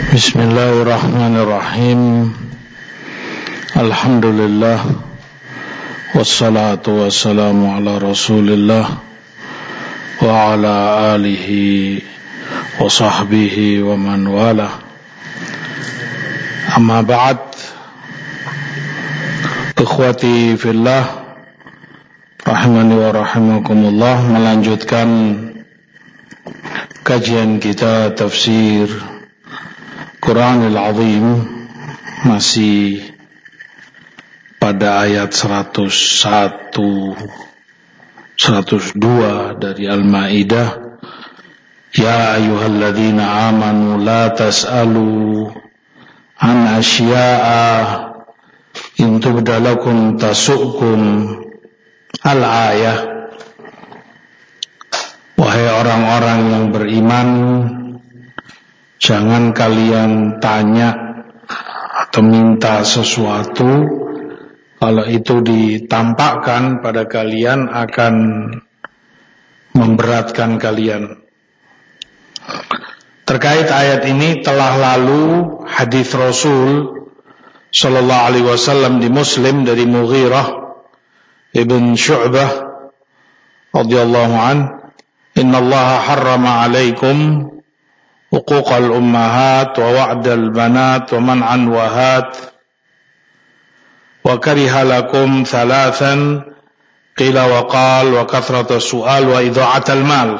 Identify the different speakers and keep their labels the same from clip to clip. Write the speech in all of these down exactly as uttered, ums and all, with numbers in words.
Speaker 1: Bismillahirrahmanirrahim. Alhamdulillah. Wassalatu wassalamu ala Rasulillah wa ala alihi wa sahbihi wa man wala. Amma ba'd. Ikhwati fillah, rahimani wa rahimakumullah, melanjutkan kajian kita tafsir Quranul Azim, masih pada ayat seratus satu seratus dua dari Al-Maidah. Ya ayyuhalladzina amanu la tas'alu an asya'a in tubda lakum tasu'kum. Al-ayah. Wahai orang-orang yang beriman, jangan kalian tanya atau minta sesuatu, kalau itu ditampakkan pada kalian akan memberatkan kalian. Terkait ayat ini telah lalu hadis Rasul sallallahu alaihi wasallam di Muslim dari Mughirah ibn Syu'bah radhiyallahu an, innallaha harrama alaikum uquqal ummahat wa wa'dal banat wa man'an wahat wa kariha lakum thalathan qila wa qal wa kathrata su'al wa idha'atal mal.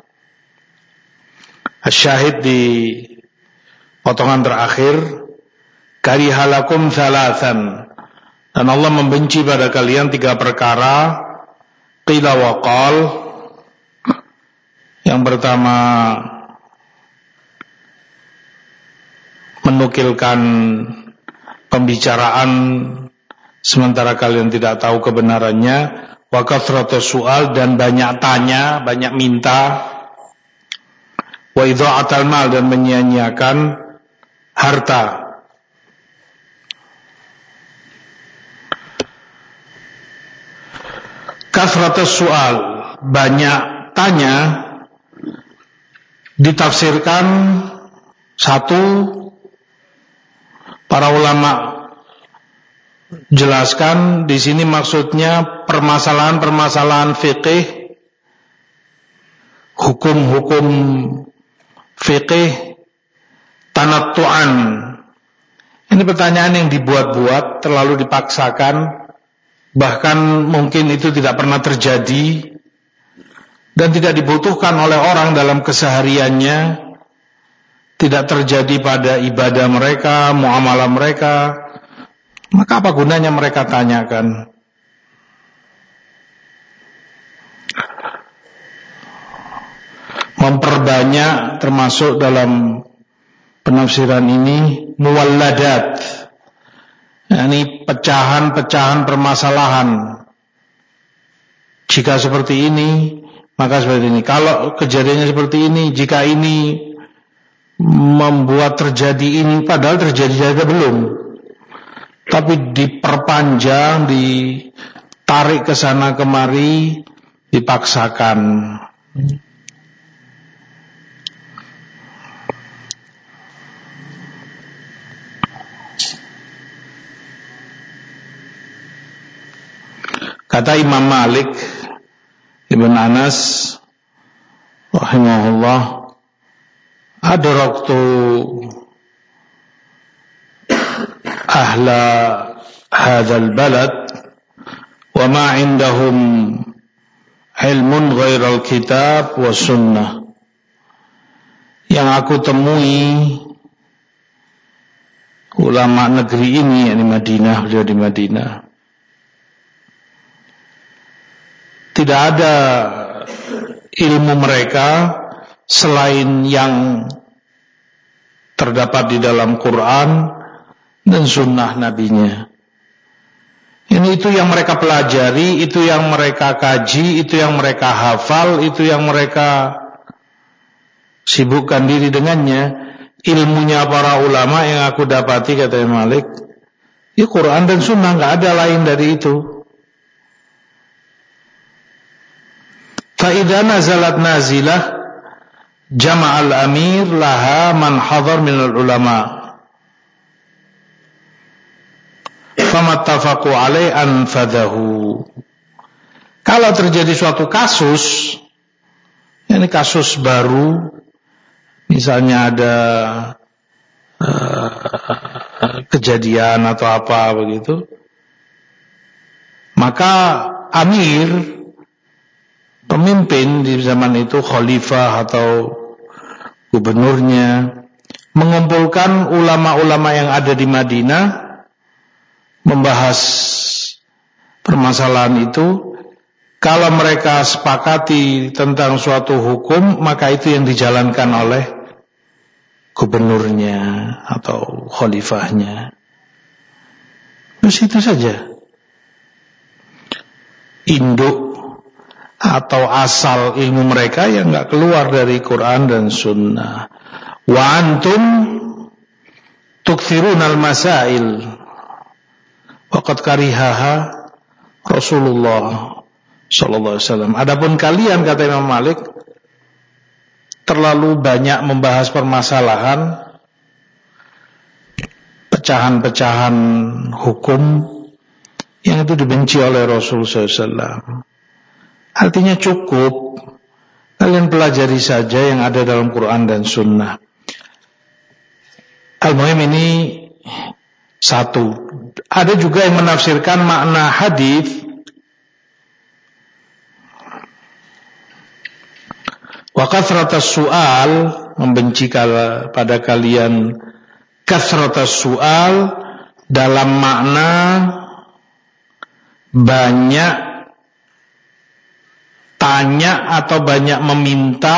Speaker 1: Asyahid di potongan terakhir, kariha lakum thalathan, dan Allah membenci pada kalian tiga perkara. Qila wa qal, yang pertama menukilkan pembicaraan sementara kalian tidak tahu kebenarannya, wa kathratu su'al, dan banyak tanya, banyak minta, wa idha'atal mal, dan menyia-nyiakan harta. Kathratu su'al, banyak tanya, ditafsirkan satu, para ulama jelaskan di sini maksudnya permasalahan-permasalahan fikih, hukum-hukum fikih tanattu'an. Ini pertanyaan yang dibuat-buat, terlalu dipaksakan, bahkan mungkin itu tidak pernah terjadi dan tidak dibutuhkan oleh orang dalam kesehariannya. Tidak terjadi pada ibadah mereka, muamalah mereka, maka apa gunanya mereka tanyakan? Memperbanyak termasuk dalam penafsiran ini muwalladat, yakni pecahan-pecahan permasalahan. Jika seperti ini, maka seperti ini. Kalau kejadiannya seperti ini, jika ini membuat terjadi ini, padahal terjadi saja belum, tapi diperpanjang, ditarik ke sana kemari, dipaksakan. Kata Imam Malik Ibn Anas rahimahullah, adraktu ahla hadzal balad wa ma indahum ilmun ghairal kitab wa sunnah. Yang aku temui ulama negeri ini, yakni Madinah, beliau di Madinah, tidak ada ilmu mereka selain yang terdapat di dalam Quran dan sunnah nabinya. Ini itu yang mereka pelajari, itu yang mereka kaji, itu yang mereka hafal, itu yang mereka sibukkan diri dengannya. Ilmunya para ulama yang aku dapati, kata Malik, ya Quran dan sunnah, gak ada lain dari itu. Fa idza nazalat nazilah, jama'al amir laha man hadar minal ulama famattafaqu alai anfadahu. Kalau terjadi suatu kasus, ini kasus baru, misalnya ada uh, kejadian atau apa begitu, maka amir, pemimpin di zaman itu, khalifah atau gubernurnya, mengumpulkan ulama-ulama yang ada di Madinah, membahas permasalahan itu. Kalau mereka sepakati tentang suatu hukum, maka itu yang dijalankan oleh gubernurnya atau khalifahnya. Terus itu saja. Induk atau asal ilmu mereka yang enggak keluar dari Quran dan Sunnah. Wa antum tukthirunal masail waqad karihaha Rasulullah sallallahu alaihi wasallam. Adapun kalian, kata Imam Malik, terlalu banyak membahas permasalahan, pecahan-pecahan hukum yang itu dibenci oleh Rasul sallallahu alaihi wasallam. Artinya cukup kalian pelajari saja yang ada dalam Quran dan Sunnah. Al-Muhim ini satu. Ada juga yang menafsirkan makna hadis wa kathratas su'al, membenci pada kalian kathratas su'al dalam makna banyak tanya atau banyak meminta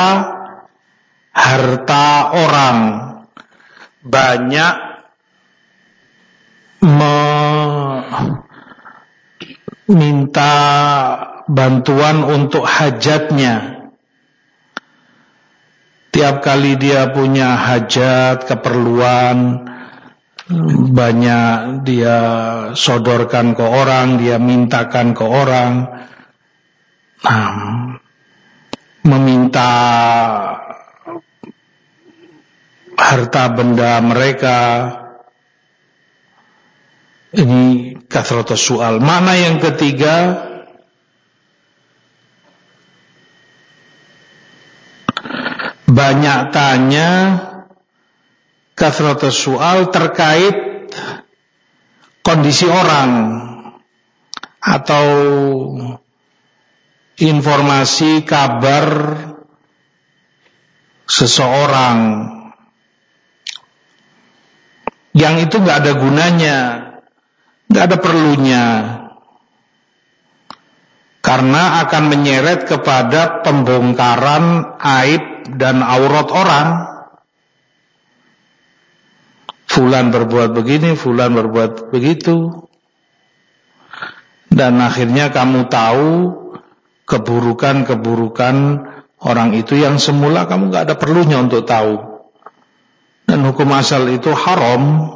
Speaker 1: harta orang, banyak meminta bantuan untuk hajatnya. Tiap kali dia punya hajat, keperluan, banyak dia sodorkan ke orang, dia mintakan ke orang. Nah, meminta harta benda mereka. Ini kathratus su'al. Makna yang ketiga, banyak tanya, kathratus su'al, terkait kondisi orang atau informasi, kabar seseorang yang itu nggak ada gunanya, nggak ada perlunya, karena akan menyeret kepada pembongkaran aib dan aurat orang. Fulan berbuat begini, fulan berbuat begitu, dan akhirnya kamu tahu keburukan-keburukan orang itu yang semula kamu gak ada perlunya untuk tahu. Dan hukum asal itu haram,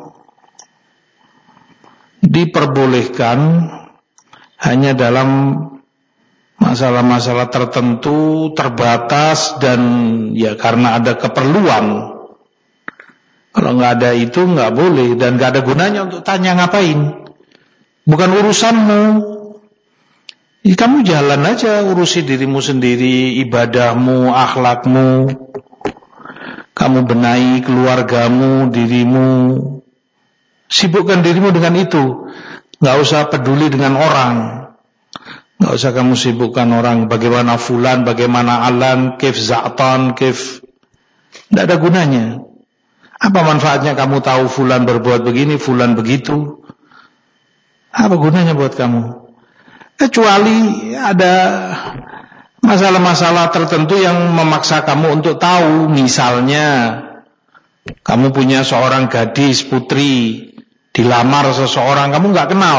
Speaker 1: diperbolehkan hanya dalam masalah-masalah tertentu, terbatas, dan ya karena ada keperluan. Kalau gak ada itu gak boleh, dan gak ada gunanya untuk tanya ngapain. Bukan urusanmu. Ya, kamu jalan aja, urusi dirimu sendiri, ibadahmu, akhlakmu. Kamu benahi keluargamu, dirimu. Sibukkan dirimu dengan itu. Gak usah peduli dengan orang. Gak usah kamu sibukkan orang. Bagaimana fulan, bagaimana alan, kif za'tan, kif. Tidak ada gunanya. Apa manfaatnya kamu tahu fulan berbuat begini, fulan begitu? Apa gunanya buat kamu? Kecuali ada masalah-masalah tertentu yang memaksa kamu untuk tahu. Misalnya kamu punya seorang gadis, putri, dilamar seseorang kamu gak kenal,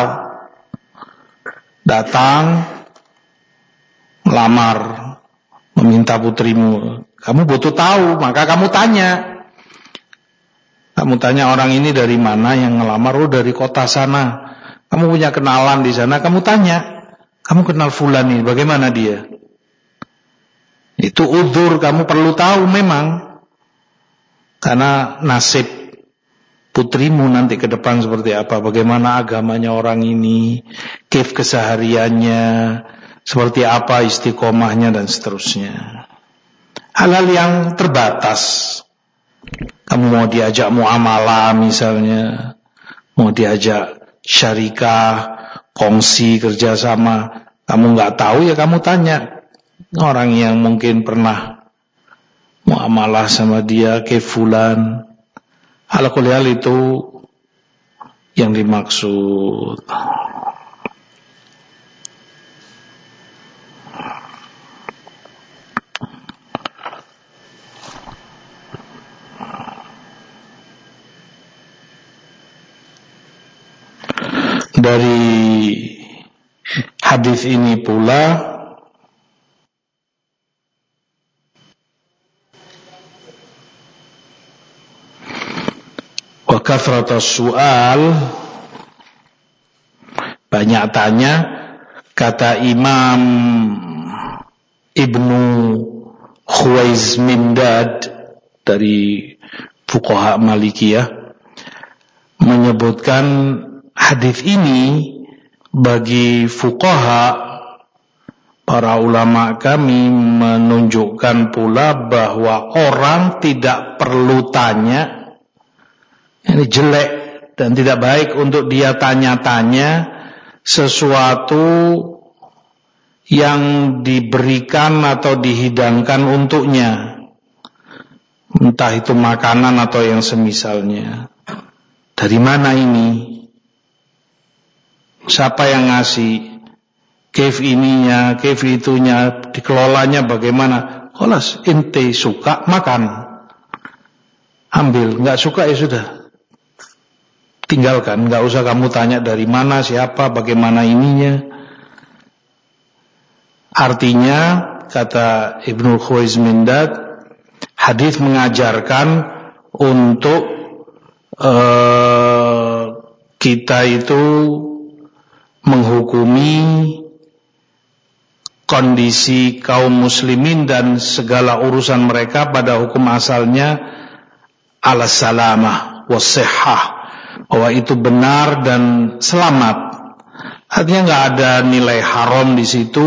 Speaker 1: datang melamar, meminta putrimu. Kamu butuh tahu, maka kamu tanya. Kamu tanya orang ini dari mana yang ngelamar. Oh, dari kota sana. Kamu punya kenalan di sana, kamu tanya. Kamu kenal fulan ini, bagaimana dia? Itu udzur, kamu perlu tahu memang. Karena nasib putrimu nanti ke depan seperti apa, bagaimana agamanya orang ini, kif kesehariannya, seperti apa istiqomahnya dan seterusnya. Hal-hal yang terbatas. Kamu mau diajak muamalah misalnya, mau diajak syarikah, kongsi kerjasama, kamu nggak tahu ya kamu tanya orang yang mungkin pernah muamalah sama dia, ke fulan. Ala kulli hal itu yang dimaksud. Dari hadis ini pula wa kathratus su'al, banyak tanya, kata Imam Ibnu Khuwaizmindad dari fuqaha Malikiyah menyebutkan hadis ini bagi fuqaha, para ulama kami menunjukkan pula bahwa orang tidak perlu tanya, ini jelek dan tidak baik untuk dia tanya-tanya sesuatu yang diberikan atau dihidangkan untuknya, entah itu makanan atau yang semisalnya. Dari mana ini? Siapa yang ngasih? Kef ininya, kef itunya, dikelolanya bagaimana? Kholas, ente suka makan, ambil. Nggak suka ya sudah, tinggalkan. Nggak usah kamu tanya dari mana, siapa, bagaimana ininya. Artinya, kata Ibnu Khuwaizmindad, hadis mengajarkan untuk Uh, kita itu menghukumi kondisi kaum muslimin dan segala urusan mereka pada hukum asalnya ala salamah wassihah, bahwa itu benar dan selamat. Artinya nggak ada nilai haram di situ.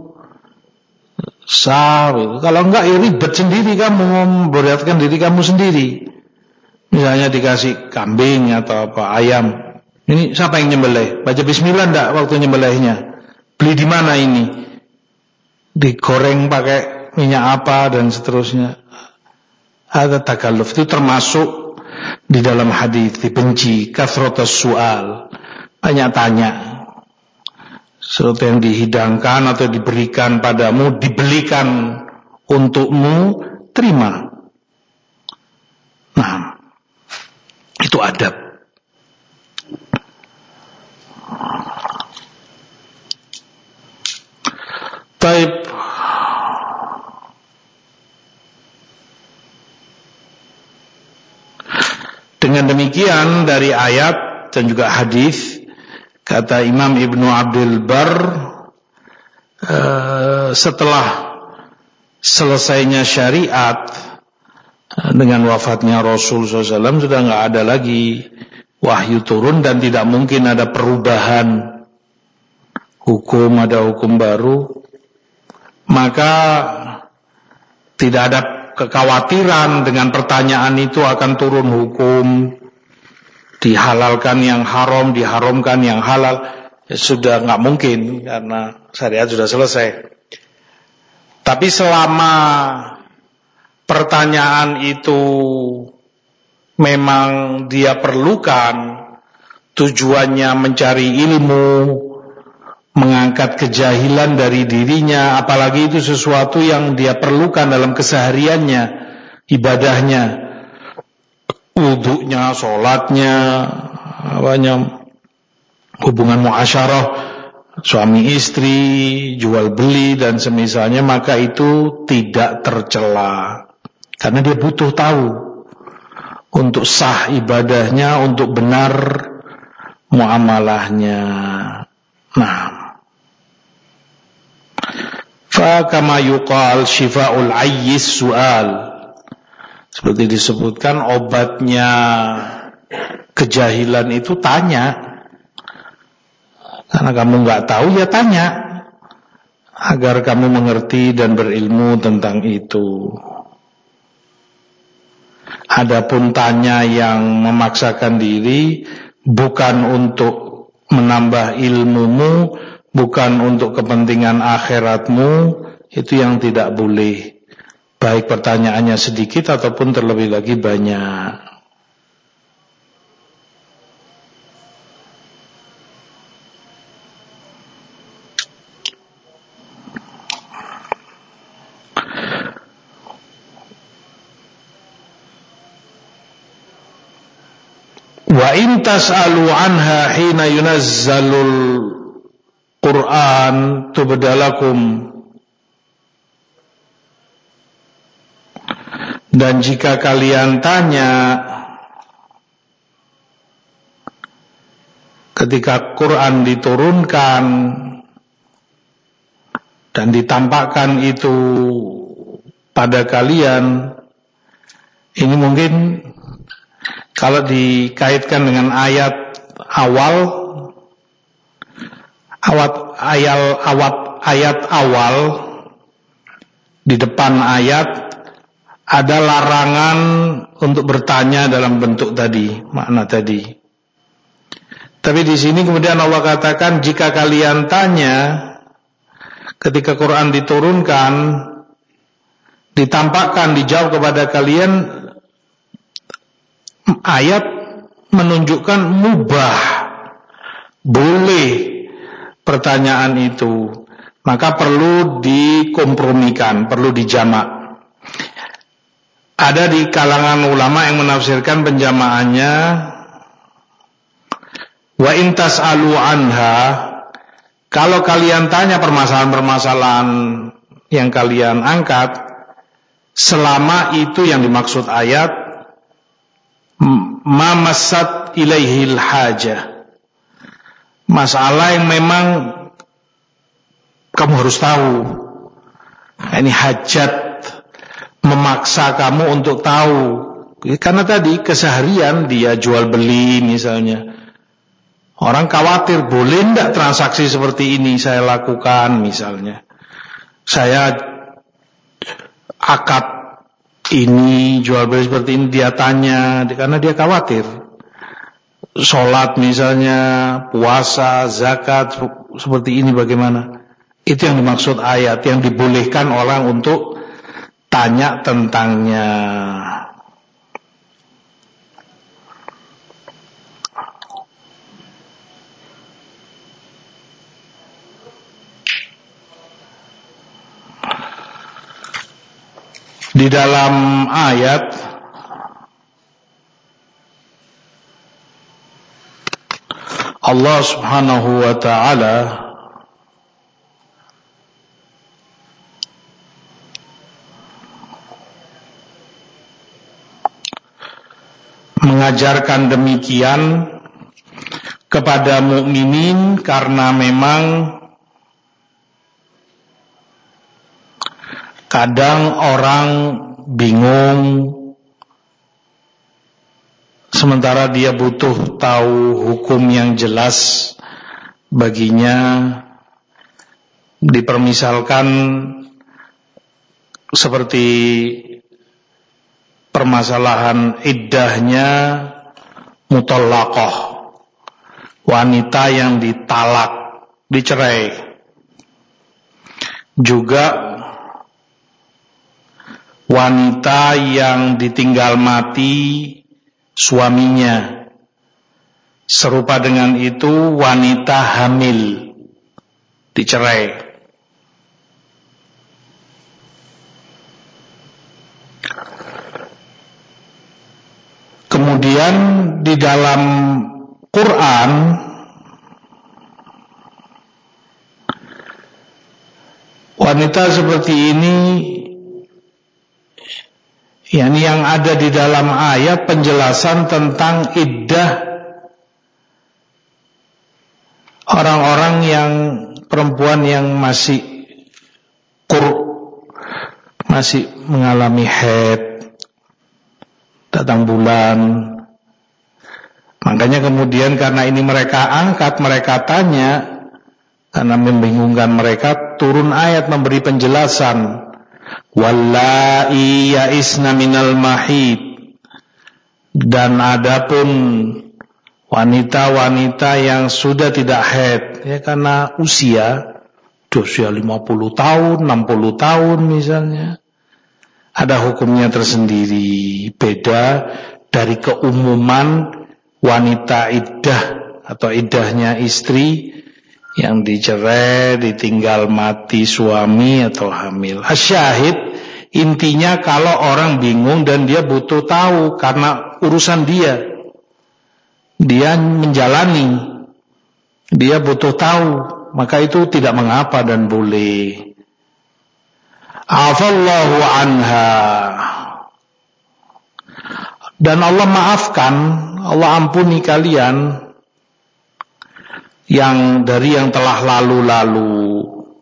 Speaker 1: Sah, kalau enggak ya ribet sendiri, kamu memberatkan diri kamu sendiri. Misalnya dikasih kambing atau apa, ayam. Ini siapa yang nyembelih? Baca bismillah enggak waktu nyembelihnya? Beli di mana ini? Digoreng pakai minyak apa dan seterusnya. Ada takalluf, itu termasuk di dalam hadis, dibenci kathratus su'al, banyak tanya. Sesuatu yang dihidangkan atau diberikan padamu, dibelikan untukmu, terima. Nah, itu adab. Taib. Dengan demikian dari ayat dan juga hadis, kata Imam Ibnu Abdul Bar, uh, setelah selesainya syariat dengan wafatnya Rasul shallallahu alaihi wasallam, sudah nggak ada lagi wahyu turun dan tidak mungkin ada perubahan hukum, ada hukum baru. Maka tidak ada kekhawatiran dengan pertanyaan itu akan turun hukum, dihalalkan yang haram, diharamkan yang halal. Ya, sudah nggak mungkin karena syariat sudah selesai. Tapi selama pertanyaan itu memang dia perlukan, tujuannya mencari ilmu, mengangkat kejahilan dari dirinya, apalagi itu sesuatu yang dia perlukan dalam kesehariannya, ibadahnya, wudunya, sholatnya, apanya, hubungan muasyarah suami istri, jual beli dan semisalnya, maka itu tidak tercela. Karena dia butuh tahu untuk sah ibadahnya, untuk benar muamalahnya. Nah, fa kama yuqal shifa'ul ayyis su'al, seperti disebutkan obatnya kejahilan itu tanya. Karena kamu nggak tahu ya tanya, agar kamu mengerti dan berilmu tentang itu. Adapun tanya yang memaksakan diri bukan untuk menambah ilmumu, bukan untuk kepentingan akhiratmu, itu yang tidak boleh, baik pertanyaannya sedikit ataupun terlebih lagi banyak. Wa in tas'alu anha hina yunazzalul Qur'an tubdalakum, dan jika kalian tanya ketika Quran diturunkan dan ditampakkan itu pada kalian, ini mungkin kalau dikaitkan dengan ayat awal, awat ayat awat ayat awal di depan ayat ada larangan untuk bertanya dalam bentuk tadi, makna tadi. Tapi di sini kemudian Allah katakan jika kalian tanya ketika Quran diturunkan, ditampakkan, dijawab kepada kalian, ayat menunjukkan mubah, boleh pertanyaan itu, maka perlu dikompromikan, perlu dijamak. Ada di kalangan ulama yang menafsirkan penjamaannya wa in tas'alu anha, kalau kalian tanya permasalahan-permasalahan yang kalian angkat, selama itu yang dimaksud ayat ma massat ilaihil hajah, masalah yang memang kamu harus tahu, ini hajat memaksa kamu untuk tahu, karena tadi keseharian dia jual beli misalnya, orang khawatir boleh enggak transaksi seperti ini saya lakukan, misalnya saya akad ini jual beli seperti ini, dia tanya karena dia khawatir. Sholat misalnya, puasa, zakat seperti ini bagaimana? Itu yang dimaksud ayat, yang dibolehkan orang untuk tanya tentangnya. Di dalam ayat Allah Subhanahu wa ta'ala mengajarkan demikian kepada mukminin karena memang kadang orang bingung, sementara dia butuh tahu hukum yang jelas baginya. Dipermisalkan seperti permasalahan iddahnya mutallaqah, wanita yang ditalak, dicerai. Juga wanita yang ditinggal mati suaminya. Serupa dengan itu wanita hamil, dicerai. Kemudian di dalam Quran wanita seperti ini, yakni yang ada di dalam ayat penjelasan tentang iddah orang-orang yang perempuan yang masih masih mengalami haid, datang bulan. Makanya kemudian karena ini mereka angkat, mereka tanya, karena membingungkan mereka, turun ayat memberi penjelasan. Wallahi ya'isna minal mahid, dan adapun wanita-wanita yang sudah tidak haid, ya karena usia, usia lima puluh tahun, enam puluh tahun misalnya, ada hukumnya tersendiri, beda dari keumuman wanita iddah atau iddahnya istri yang dicerai, ditinggal mati suami atau hamil. Asyahid, intinya kalau orang bingung dan dia butuh tahu karena urusan dia, dia menjalani, dia butuh tahu, maka itu tidak mengapa dan boleh. Afallahu anha, dan Allah maafkan, Allah ampuni kalian yang dari yang telah lalu-lalu.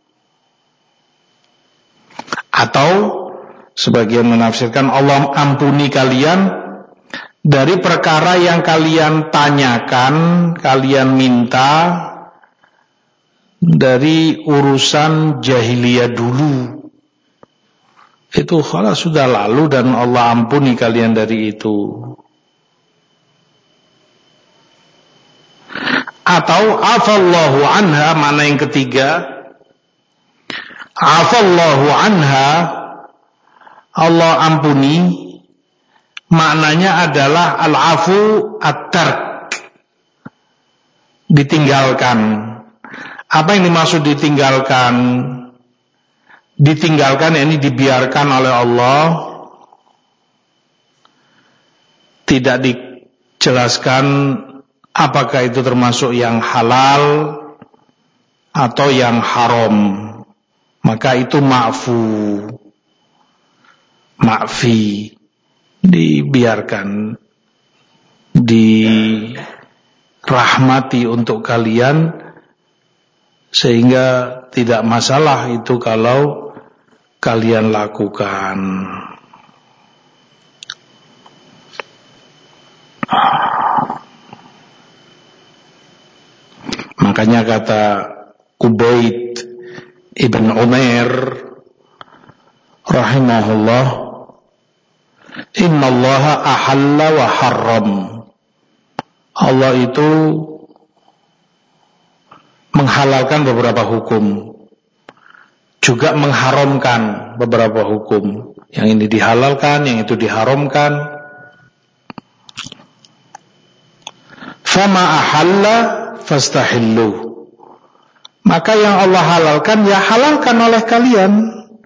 Speaker 1: Atau sebagian menafsirkan Allah ampuni kalian dari perkara yang kalian tanyakan, kalian minta dari urusan jahiliyah dulu. Itu khalas sudah lalu dan Allah ampuni kalian dari itu. Atau afallahu anha, mana yang ketiga, afallahu anha, Allah ampuni, maknanya adalah al-afu at-tark, ditinggalkan. Apa yang dimaksud ditinggalkan? Ditinggalkan, ini dibiarkan oleh Allah, tidak dijelaskan apakah itu termasuk yang halal atau yang haram. Maka itu ma'fu, ma'fi, dibiarkan, dirahmati untuk kalian, sehingga tidak masalah itu kalau kalian lakukan. Makanya kata Qubayd ibn Umair rahimahullah, innallaha ahalla wa harram, Allah itu menghalalkan beberapa hukum, juga mengharamkan beberapa hukum. Yang ini dihalalkan, yang itu diharamkan. Fama ahalla fastahillu, maka yang Allah halalkan ya halalkan oleh kalian.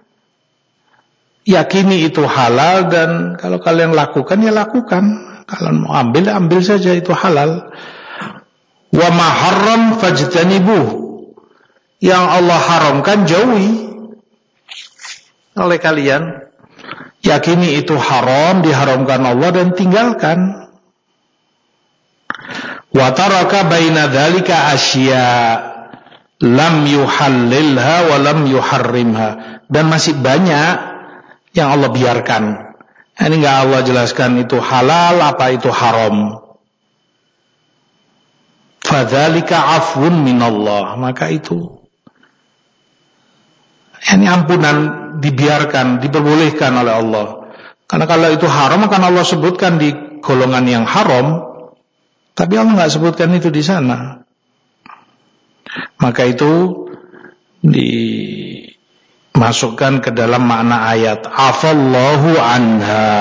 Speaker 1: Yakini itu halal, dan kalau kalian lakukan ya lakukan. Kalau mau ambil, ambil saja, itu halal. Wa ma harram fajtanibuh, yang Allah haramkan jauhi oleh kalian. Yakini itu haram, diharamkan Allah, dan tinggalkan. Wa taraka baina dzalika asya lam yuhallilha wa lam yuharrimha, dan masih banyak yang Allah biarkan. Ini enggak Allah jelaskan itu halal apa itu haram. Fadzalika afwun minallah, maka itu ini ampunan, dibiarkan, diperbolehkan oleh Allah. Karena kalau itu haram akan Allah sebutkan di golongan yang haram, tapi Allah enggak sebutkan itu di sana. Maka itu dimasukkan ke dalam makna ayat afallahu anha.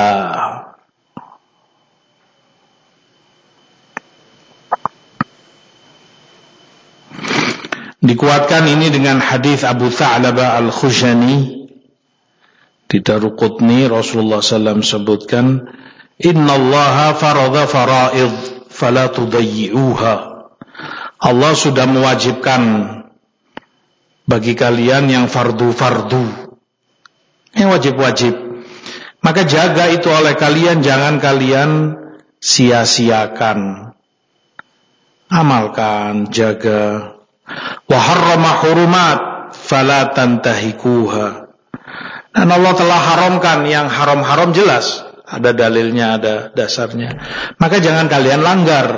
Speaker 1: Dikuatkan ini dengan hadis Abu Tha'labah Al-Khushani di Daruqutni. Rasulullah sallallahu alaihi wasallam sebutkan, innallaha faradha fara'id fala tudayyi'uha, Allah sudah mewajibkan bagi kalian yang fardu-fardu, yang wajib-wajib, maka jaga itu oleh kalian, jangan kalian sia-siakan, amalkan, jaga. Wa harrama hurumat fala tantahikuha, Dan Allah telah haramkan yang haram-haram jelas, ada dalilnya, ada dasarnya. Maka jangan kalian langgar.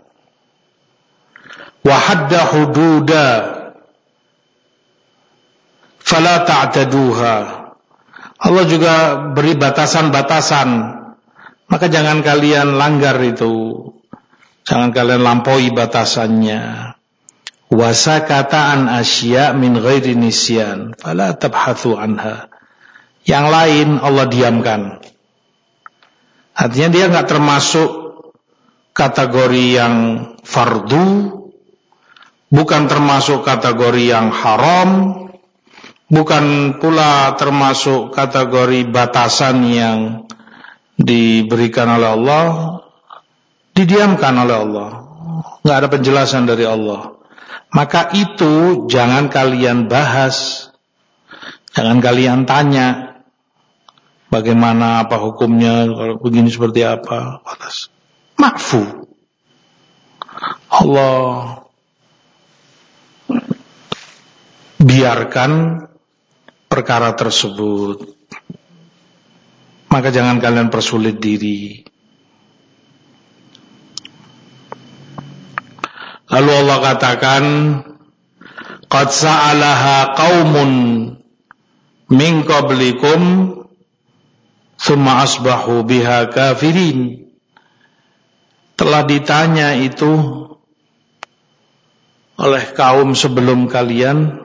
Speaker 1: Wa hadda hududa fala ta'taduha. Allah juga beri batasan-batasan, maka jangan kalian langgar itu. Jangan kalian lampaui batasannya. Wa sakata an asya min ghairi nisyan fala tabhathu anha. Yang lain Allah diamkan. Artinya dia enggak termasuk kategori yang fardu, bukan termasuk kategori yang haram, bukan pula termasuk kategori batasan yang diberikan oleh Allah, didiamkan oleh Allah. Enggak ada penjelasan dari Allah. Maka itu jangan kalian bahas, jangan kalian tanya bagaimana, apa hukumnya, kalau begini seperti apa. Ma'fu. Allah biarkan perkara tersebut. Maka jangan kalian persulit diri. Lalu Allah katakan, qad sa'alaha qaumun min qablikum thumma asbahu biha kafirin. Telah ditanya itu oleh kaum sebelum kalian,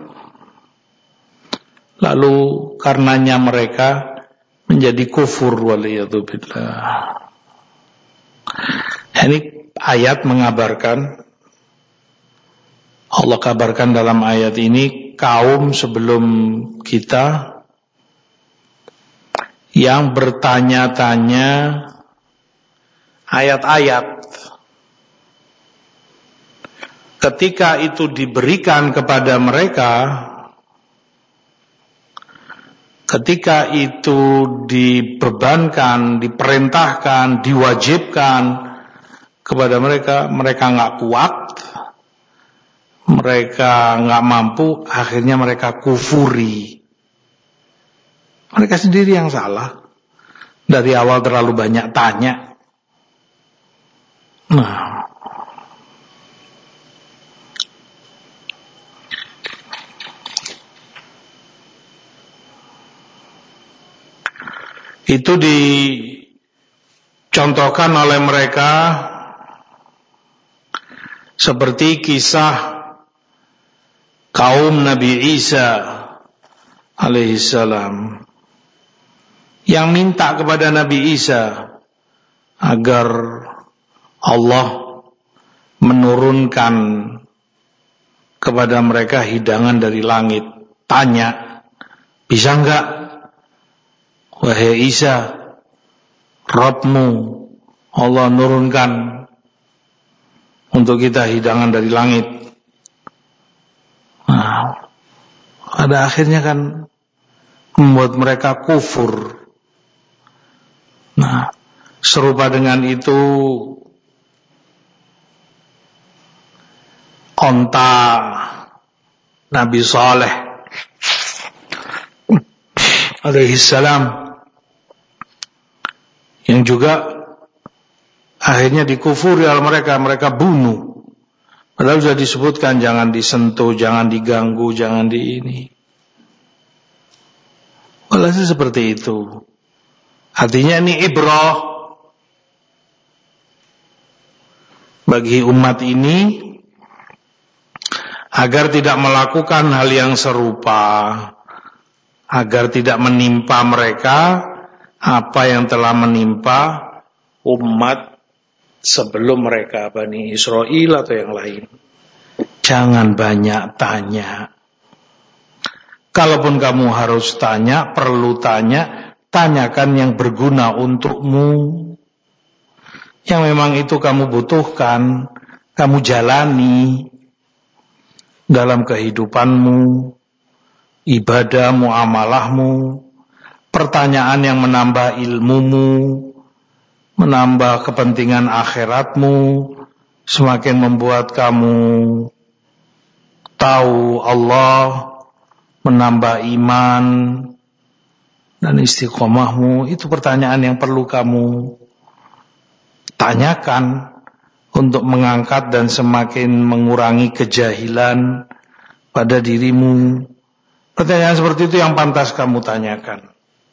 Speaker 1: lalu karenanya mereka menjadi kufur, waliyadzubillah. Ini ayat mengabarkan, Allah kabarkan dalam ayat ini kaum sebelum kita yang bertanya-tanya ayat-ayat. Ketika itu diberikan kepada mereka, ketika itu dibebankan, diperintahkan, diwajibkan kepada mereka, mereka nggak kuat, mereka nggak mampu, akhirnya mereka kufuri. Mereka sendiri yang salah. Dari awal terlalu banyak tanya. Nah, itu dicontohkan oleh mereka seperti kisah kaum Nabi Isa alaihissalam yang minta kepada Nabi Isa agar Allah menurunkan kepada mereka hidangan dari langit. Tanya, bisa enggak wahai Isa, Rabbmu Allah nurunkan untuk kita hidangan dari langit? Nah, pada akhirnya kan membuat mereka kufur. Nah, serupa dengan itu onta Nabi Saleh alaihissalam yang juga akhirnya dikufuri oleh mereka, mereka bunuh. Padahal sudah disebutkan jangan disentuh, jangan diganggu, jangan di ini. Walhasil seperti itu. Artinya ini ibrah bagi umat ini agar tidak melakukan hal yang serupa, agar tidak menimpa mereka apa yang telah menimpa umat sebelum mereka, Bani Israel atau yang lain. Jangan banyak tanya. Kalaupun kamu harus tanya, perlu tanya, tanyakan yang berguna untukmu, yang memang itu kamu butuhkan, kamu jalani dalam kehidupanmu, ibadah, muamalahmu. Pertanyaan yang menambah ilmumu, menambah kepentingan akhiratmu, semakin membuat kamu tahu Allah, menambah iman, dan istiqomahmu? Itu pertanyaan yang perlu kamu tanyakan untuk mengangkat dan semakin mengurangi kejahilan pada dirimu. Pertanyaan seperti itu yang pantas kamu tanyakan.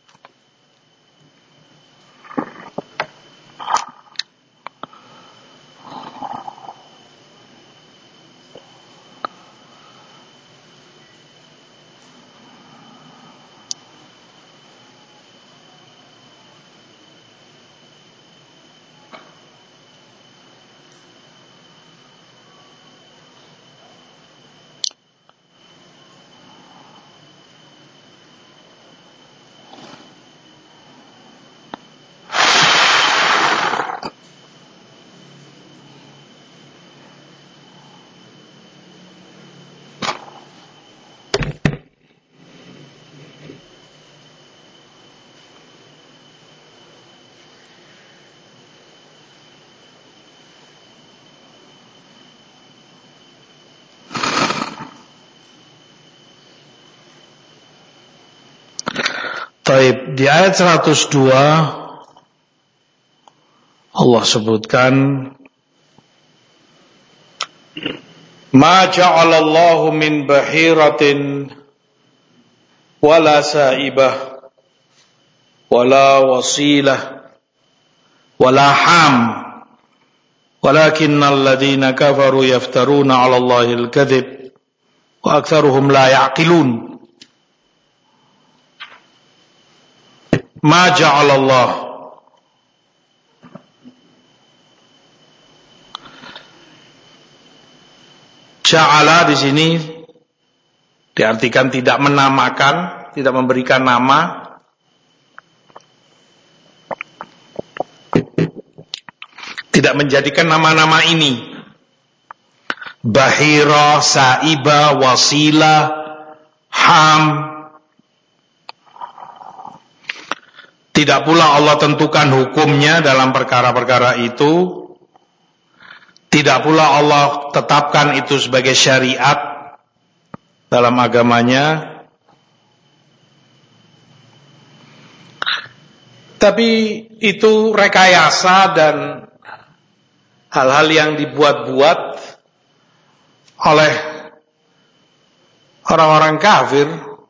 Speaker 1: Taib, di ayat seratus dua Allah sebutkan, ma ja'alallahu min bahiratin wala sa'ibah wala wasilah wala ham walakinnal ladzina kafaru yaftaruna 'ala Allahil kadzib wa aktsaruhum la ya'qilun. Ma ja'alallah, ja'ala di sini diartikan tidak menamakan, tidak memberikan nama. Tidak menjadikan nama-nama ini Bahira, Sa'iba, Wasila, Ham. Tidak pula Allah tentukan hukumnya dalam perkara-perkara itu. Tidak pula Allah tetapkan itu sebagai syariat dalam agamanya. Tapi itu rekayasa dan hal-hal yang dibuat-buat oleh orang-orang kafir.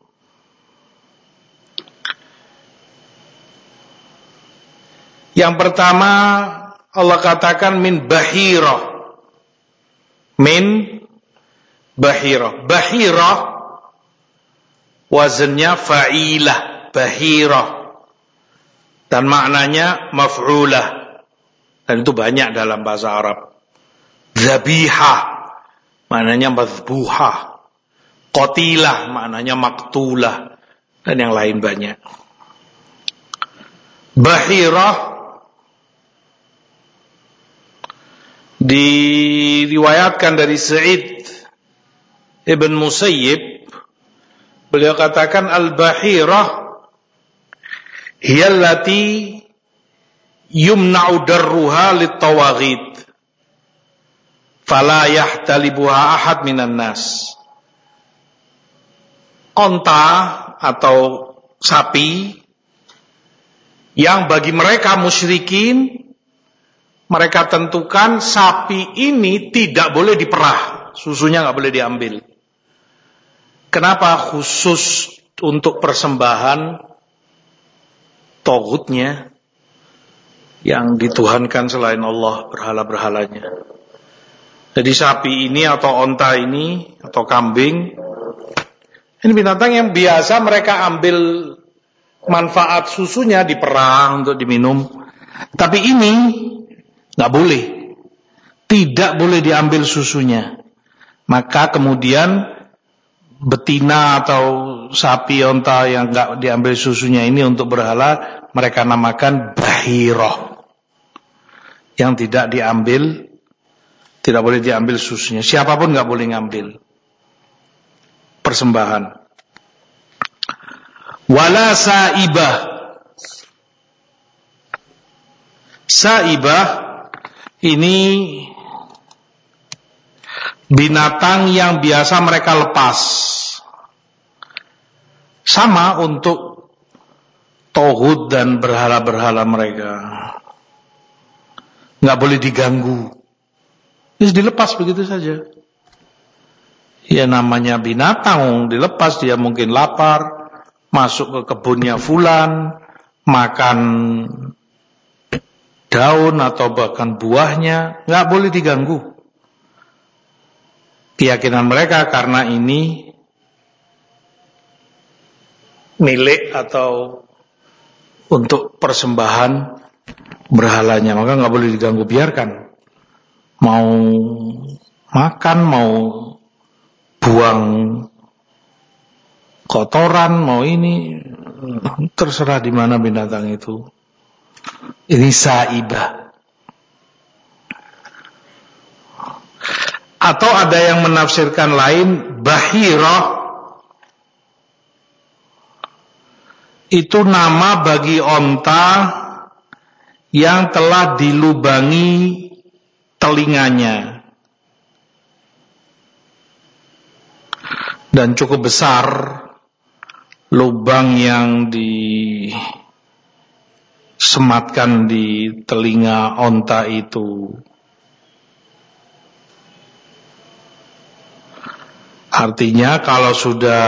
Speaker 1: Yang pertama Allah katakan min bahirah. Min bahirah. Bahirah wazannya fa'ilah, bahirah. Dan maknanya maf'ulah. Dan itu banyak dalam bahasa Arab. Zabihah maknanya mazbuhah. Qatilah maknanya maktulah. Dan yang lain banyak. Bahirah diriwayatkan dari Sa'id Ibn Musayyib, beliau katakan al-bahirah hiyallati yumna'u darruha lit-tawaghid fala yahtalibuha ahad minan nas. Onta atau sapi yang bagi mereka musyrikin mereka tentukan sapi ini tidak boleh diperah, susunya nggak boleh diambil. Kenapa? Khusus untuk persembahan tauhidnya yang dituhankan selain Allah, berhala-berhalanya. Jadi sapi ini atau onta ini atau kambing ini binatang yang biasa mereka ambil manfaat susunya, diperah untuk diminum. Tapi ini nggak boleh, tidak boleh diambil susunya. Maka kemudian betina atau sapi onta yang nggak diambil susunya ini untuk berhala mereka namakan bahirah, yang tidak diambil, tidak boleh diambil susunya. Siapapun nggak boleh ngambil persembahan. Wala sa'ibah. Sa'ibah ini binatang yang biasa mereka lepas. Sama untuk tauhid dan berhala-berhala mereka. Nggak boleh diganggu. Terus dilepas begitu saja. Ya namanya binatang, dilepas, dia mungkin lapar, masuk ke kebunnya fulan, makan daun atau bahkan buahnya, nggak boleh diganggu. Keyakinan mereka karena ini milik atau untuk persembahan berhalanya, maka nggak boleh diganggu, biarkan. Mau makan, mau buang kotoran, mau ini, terserah di mana binatang itu. Ini saibah. Atau ada yang menafsirkan lain, bahirah itu nama bagi onta yang telah dilubangi telinganya dan cukup besar lubang yang disematkan di telinga onta itu. Artinya kalau sudah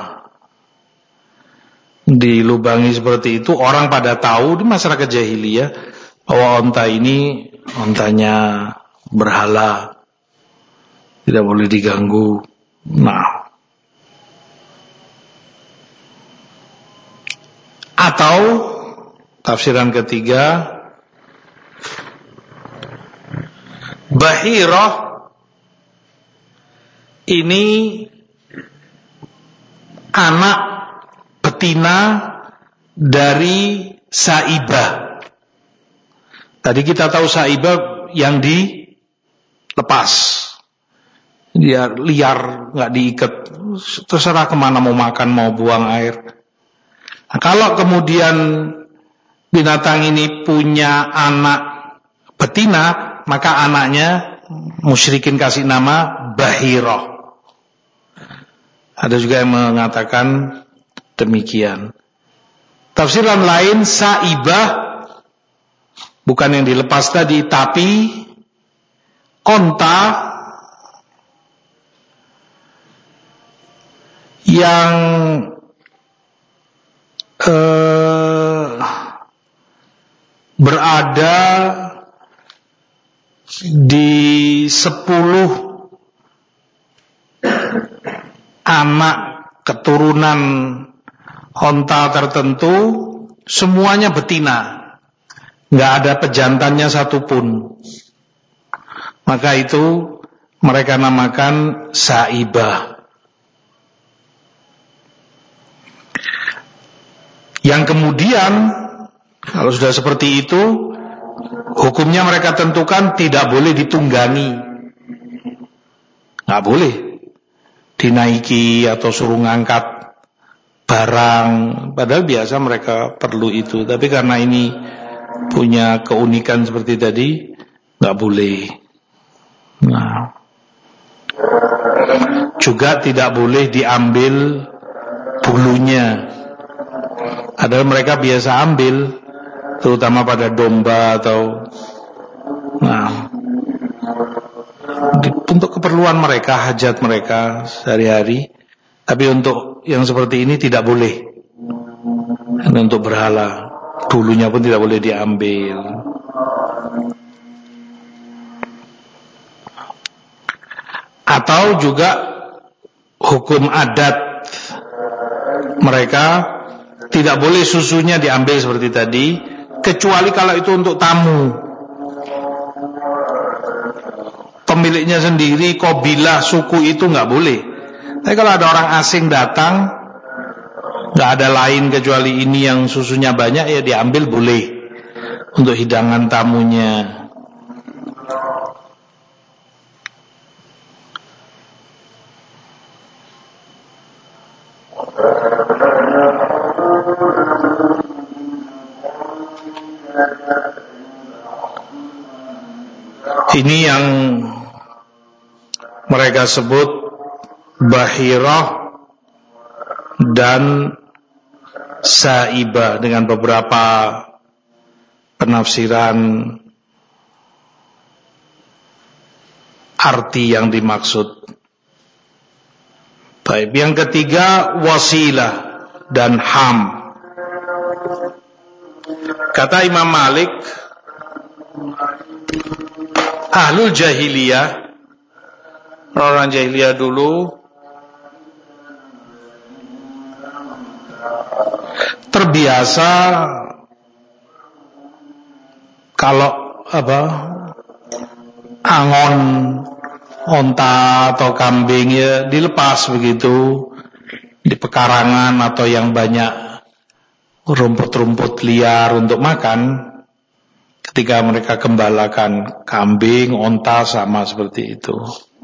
Speaker 1: dilubangi seperti itu, orang pada tahu di masyarakat jahiliyah bahwa onta ini ontanya berhala, tidak boleh diganggu. Nah, atau tafsiran ketiga, bahirah ini anak betina dari saibah. Tadi kita tahu saibah yang dilepas, dia liar, nggak diikat, terserah kemana mau makan, mau buang air. Nah, kalau kemudian binatang ini punya anak betina, maka anaknya musyrikin kasih nama bahirah. Ada juga yang mengatakan demikian. Tafsiran lain, saibah bukan yang dilepas tadi, tapi onta yang eh, berada di sepuluh anak keturunan onta tertentu, semuanya betina, nggak ada pejantannya satupun. Maka itu mereka namakan saibah. Yang kemudian kalau sudah seperti itu, hukumnya mereka tentukan tidak boleh ditunggangi, nggak boleh dinaiki atau suruh ngangkat barang, padahal biasa mereka perlu itu, tapi karena ini punya keunikan seperti tadi, nggak boleh. Nah, juga tidak boleh diambil bulunya, padahal mereka biasa ambil, terutama pada domba atau, nah, untuk keperluan mereka, hajat mereka sehari-hari. Tapi untuk yang seperti ini tidak boleh. Dan untuk berhala, dulunya pun tidak boleh diambil. Atau juga hukum adat mereka, tidak boleh susunya diambil seperti tadi, kecuali kalau itu untuk tamu. Pemiliknya sendiri, kabilah, suku itu nggak boleh. Tapi kalau ada orang asing datang, nggak ada lain kecuali ini yang susunya banyak, ya diambil boleh untuk hidangan tamunya. Ini yang mereka sebut bahirah dan saibah dengan beberapa penafsiran arti yang dimaksud. Baik, yang ketiga wasilah dan ham. Kata Imam Malik, ahlul jahiliyah, orang jahiliyah dulu terbiasa kalau apa angon onta atau kambing ya dilepas begitu di pekarangan atau yang banyak rumput-rumput liar untuk makan. Ketika mereka gembalakan kambing, onta sama seperti itu.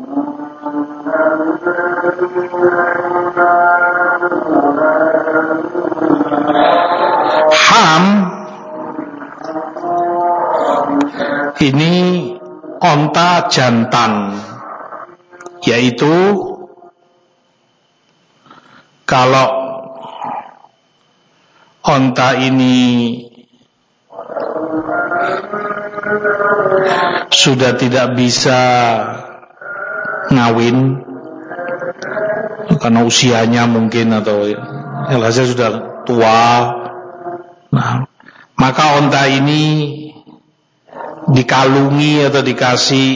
Speaker 1: Ham ini onta jantan, yaitu kalau onta ini sudah tidak bisa ngawin karena usianya mungkin atau hasilnya sudah tua, nah, maka onta ini dikalungi atau dikasih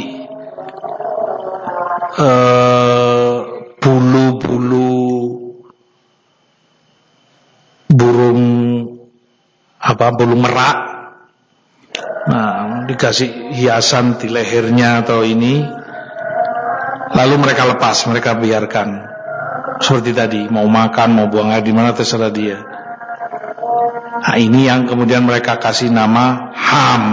Speaker 1: uh, bulu-bulu burung apa burung merak. Nah, dikasih hiasan di lehernya atau ini, lalu mereka lepas, mereka biarkan seperti tadi, mau makan, mau buang air di mana terserah dia. Nah, ini yang kemudian mereka kasih nama ham,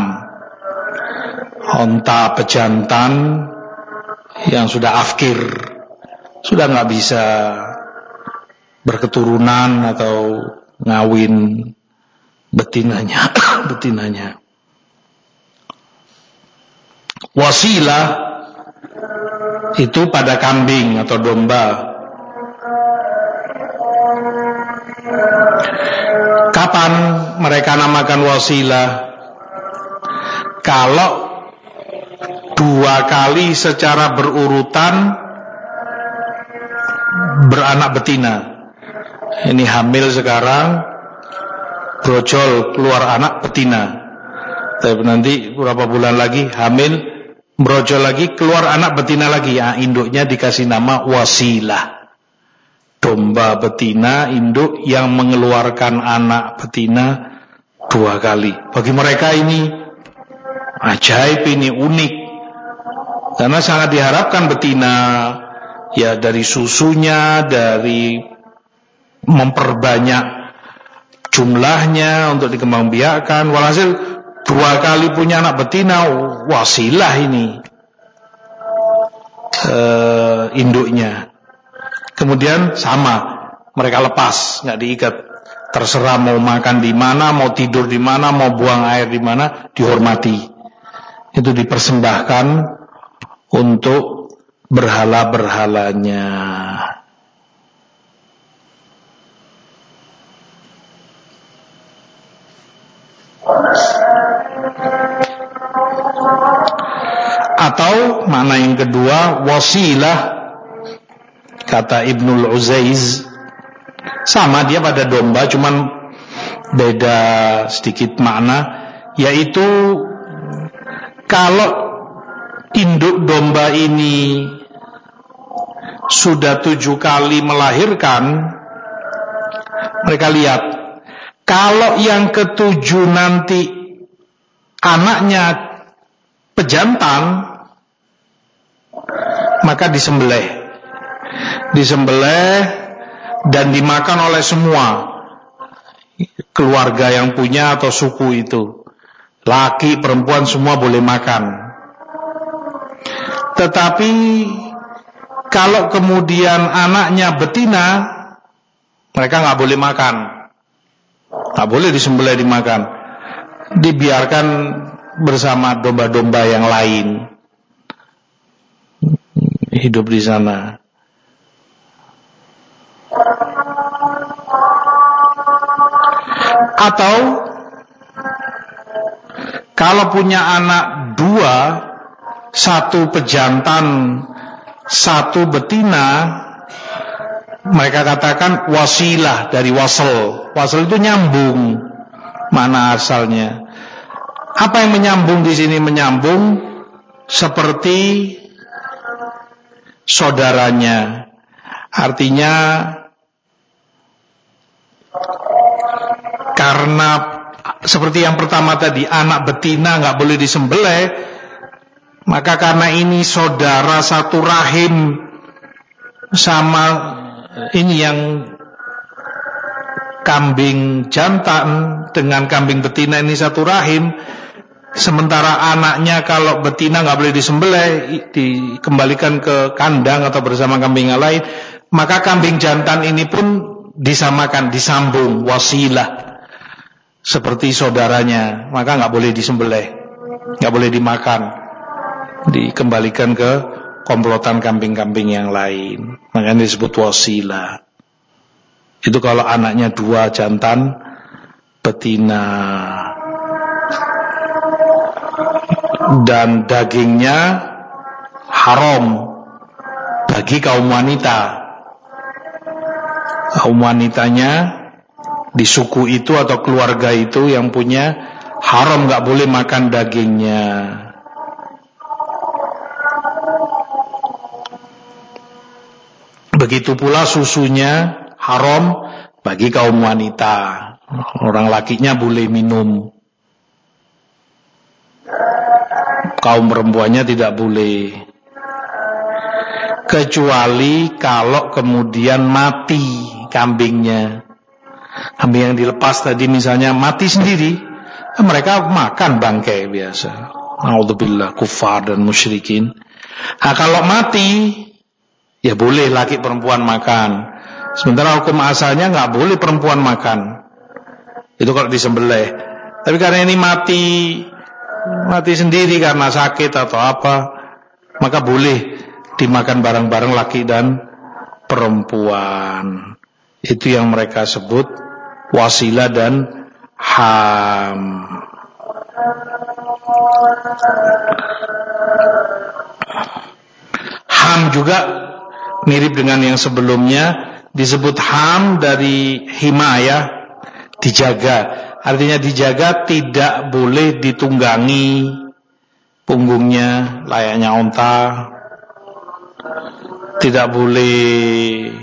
Speaker 1: onta pejantan yang sudah afkir, sudah nggak bisa berketurunan atau ngawin betinanya, betinanya. Wasilah itu pada kambing atau domba. Kapan mereka namakan wasilah? Kalau dua kali secara berurutan beranak betina. Ini hamil sekarang, brojol keluar anak betina. Tapi nanti beberapa bulan lagi hamil, brojol lagi, keluar anak betina lagi. Ya, induknya dikasih nama wasilah. Domba betina, induk yang mengeluarkan anak betina dua kali. Bagi mereka ini ajaib, ini unik. Karena sangat diharapkan betina, ya dari susunya, dari memperbanyak jumlahnya untuk dikembangbiakkan. Walhasil dua kali punya anak betina, wasilah ini uh, induknya. Kemudian sama, mereka lepas, nggak diikat, terserah mau makan di mana, mau tidur di mana, mau buang air di mana, dihormati. Itu dipersembahkan untuk berhala-berhalanya. Atau mana yang kedua, wasilah, kata Ibnul Uzaiz, sama dia pada domba, cuman beda sedikit makna, yaitu kalau induk domba ini sudah tujuh kali melahirkan, mereka lihat, kalau yang ketujuh nanti anaknya pejantan, maka disembelih. Disembelih dan dimakan oleh semua keluarga yang punya atau suku itu. Laki, perempuan semua boleh makan. Tetapi kalau kemudian anaknya betina, mereka nggak boleh makan, nggak boleh disembelih dimakan, dibiarkan bersama domba-domba yang lain hidup di sana. Atau kalau punya anak dua, satu pejantan, satu betina, mereka katakan wasilah dari wasal. Wasal itu nyambung. Mana asalnya? Apa yang menyambung di sini? Menyambung seperti saudaranya. Artinya karena seperti yang pertama tadi, anak betina nggak boleh disembelih, maka karena ini saudara satu rahim sama ini yang kambing jantan dengan kambing betina ini satu rahim, sementara anaknya kalau betina nggak boleh disembelih, dikembalikan ke kandang atau bersama kambing yang lain, maka kambing jantan ini pun disamakan, disambung, wasilah seperti saudaranya, maka nggak boleh disembelih, nggak boleh dimakan, dikembalikan ke komplotan kambing-kambing yang lain, makanya disebut wasilah. Itu kalau anaknya dua jantan betina. Dan dagingnya haram bagi kaum wanita. Kaum wanitanya di suku itu atau keluarga itu yang punya, haram, gak boleh makan dagingnya. Begitu pula susunya haram bagi kaum wanita. Orang lakinya boleh minum, kaum perempuannya tidak boleh. Kecuali kalau kemudian mati kambingnya. Kambing yang dilepas tadi misalnya mati sendiri, mereka makan bangkai biasa. A'udzubillah, kufar dan musyrikin. Nah, kalau mati ya boleh laki perempuan makan. Sementara hukum asalnya nggak boleh perempuan makan. Itu kalau disembelih. Tapi karena ini mati mati sendiri karena sakit atau apa, maka boleh dimakan bareng-bareng laki dan perempuan. Itu yang mereka sebut wasilah dan ham. Ham juga mirip dengan yang sebelumnya, disebut ham dari himayah, dijaga. Artinya dijaga, tidak boleh ditunggangi punggungnya layaknya onta, tidak boleh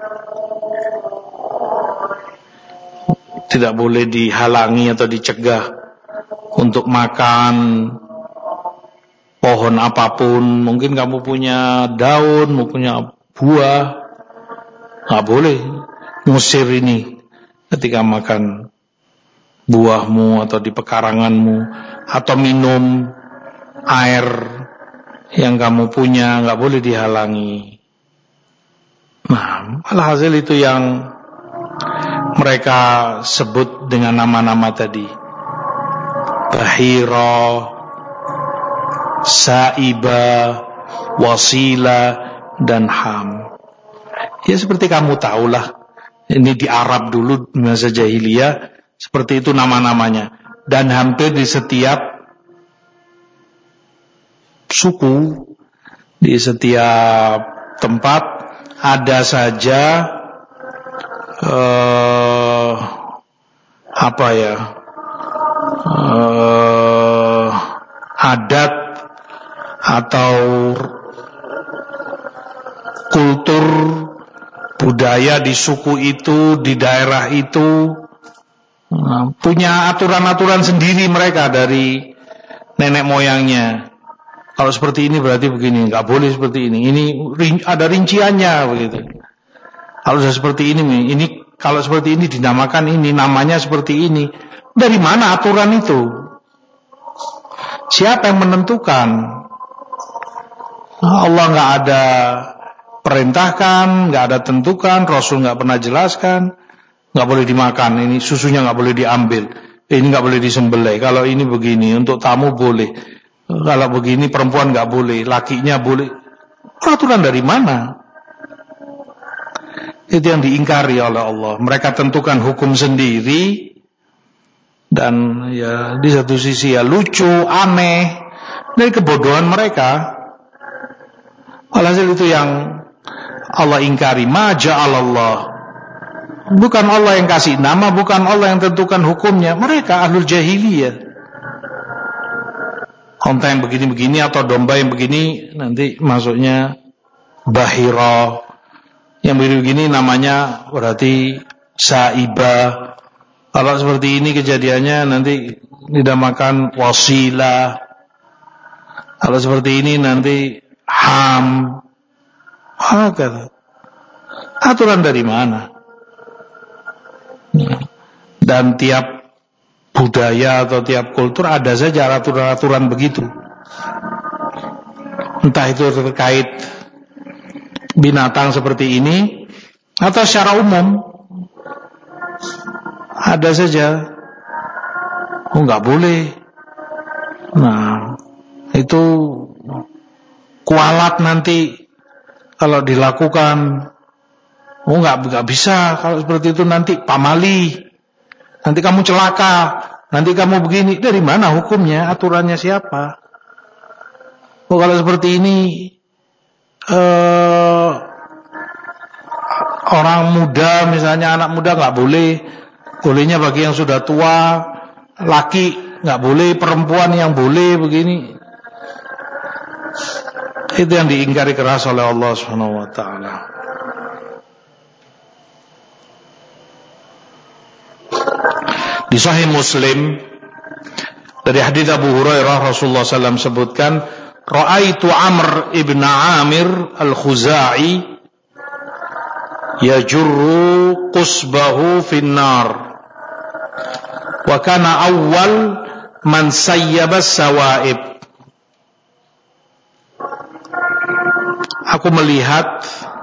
Speaker 1: tidak boleh dihalangi atau dicegah untuk makan pohon apapun. Mungkin kamu punya daun, mau punya buah, nggak boleh ngusir ini ketika makan buahmu atau di pekaranganmu, atau minum air yang kamu punya, nggak boleh dihalangi. Nah, alhasil itu yang mereka sebut dengan nama-nama tadi: bahira, saibah, wasilah, dan ham. Ya seperti kamu tahulah, ini di Arab dulu masa jahiliyah seperti itu nama-namanya. Dan hampir di setiap suku, di setiap tempat ada saja uh, apa ya uh, adat atau kultur budaya di suku itu, di daerah itu, nah, punya aturan-aturan sendiri mereka dari nenek moyangnya. Kalau seperti ini berarti begini, nggak boleh seperti ini. Ini ada rinciannya begitu. Kalau sudah seperti ini, ini kalau seperti ini dinamakan ini, namanya seperti ini. Dari mana aturan itu? Siapa yang menentukan? Allah nggak ada perintahkan, nggak ada tentukan, Rasul nggak pernah jelaskan. Nggak boleh dimakan, ini susunya nggak boleh diambil, ini nggak boleh disembelih. Kalau ini begini, untuk tamu boleh. Kalau begini perempuan nggak boleh, lakinya boleh. Peraturan dari mana? Itu yang diingkari oleh Allah. Mereka tentukan hukum sendiri Dan ya di satu sisi ya lucu, aneh dari kebodohan mereka. Alhasil itu yang Allah ingkari, ma ja'alallah. Bukan Allah yang kasih nama, bukan Allah yang tentukan hukumnya. Mereka ahlul jahiliyah. Onta yang begini-begini atau domba yang begini nanti masuknya bahira. Yang begini-begini namanya berarti saibah. Kalau seperti ini kejadiannya nanti dinamakan wasilah. Kalau seperti ini nanti ham. Maka aturan dari mana? Dan tiap budaya atau tiap kultur ada saja aturan-aturan begitu. Entah itu terkait binatang seperti ini atau secara umum. Ada saja. Oh, nggak boleh. Nah, itu kualat nanti kalau dilakukan. Oh, nggak nggak bisa kalau seperti itu, nanti pamali. Nanti kamu celaka. Nanti kamu begini. Dari mana hukumnya? Aturannya siapa? Oh, kalau seperti ini eh, orang muda, misalnya anak muda nggak boleh. Bolehnya bagi yang sudah tua, laki nggak boleh, perempuan yang boleh begini. Itu yang diingkari keras oleh Allah Subhanahu wa taala. Di Sahih Muslim dari hadits Abu Hurairah, Rasulullah sallallahu alaihi wasallam sebutkan, ra'aitu Amr ibn Amir al-Khuzai yajurru qusbahu finnar. Wa kana awal man sayyaba sawaib. Aku melihat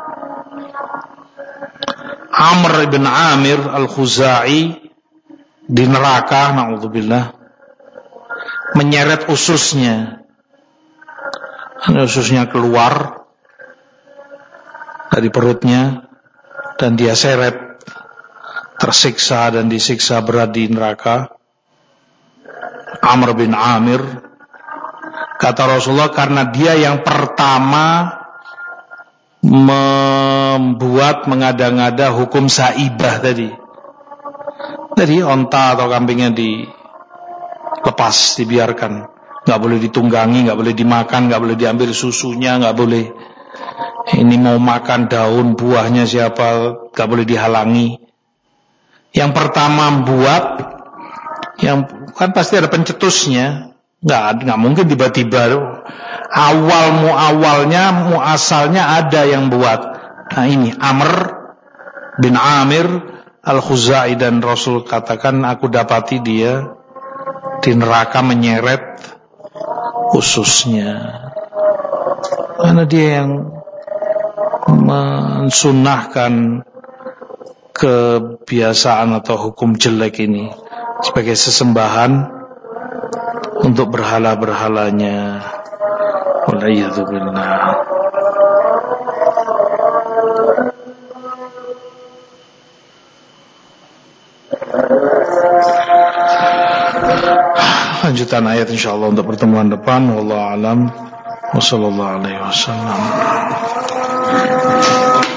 Speaker 1: Amr ibn Amir al-Khuzai di neraka, na'udzubillah, menyeret ususnya. Ususnya keluar dari perutnya dan dia seret, tersiksa dan disiksa berat di neraka. Amr bin Amir, kata Rasulullah, karena dia yang pertama membuat mengada-ngada hukum saibah tadi. Jadi onta atau kambingnya dilepas, dibiarkan, nggak boleh ditunggangi, nggak boleh dimakan, nggak boleh diambil susunya, nggak boleh. Ini mau makan daun buahnya siapa, nggak boleh dihalangi. Yang pertama buat, yang kan pasti ada pencetusnya, nggak nggak mungkin tiba-tiba. Awal mu awalnya mu asalnya ada yang buat. Nah ini Amr bin Amir al-Khuzai, dan Rasul katakan aku dapati dia di neraka menyeret ususnya. Karena dia yang mensunnahkan kebiasaan atau hukum jelek ini sebagai sesembahan untuk berhala-berhalanya. Wal'iyadzubillah. Lanjutan ayat insyaallah untuk pertemuan depan. Wallahu a'lam. Wassallallahu alaihi wasallam.